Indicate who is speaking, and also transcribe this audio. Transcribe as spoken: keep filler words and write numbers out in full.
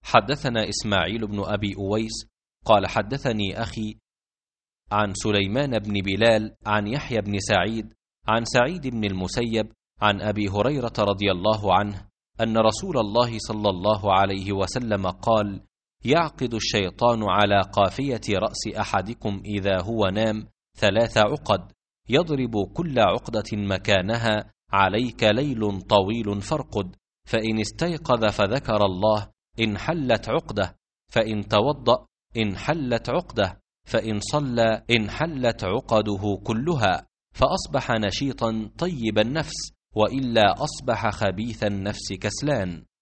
Speaker 1: حدثنا إسماعيل بن أبي أويس قال حدثني أخي عن سليمان بن بلال عن يحيى بن سعيد عن سعيد بن المسيب عن أبي هريرة رضي الله عنه أن رسول الله صلى الله عليه وسلم قال: يعقد الشيطان على قافية رأس أحدكم إذا هو نام ثلاث عقد، يضرب كل عقدة مكانها: عليك ليل طويل فارقد، فإن استيقظ فذكر الله انحلت عقدة، فإن توضأ انحلت عقدة، فإن صلى انحلت عقده كلها، فأصبح نشيطا طيب النفس، وإلا أصبح خبيث النفس كسلان.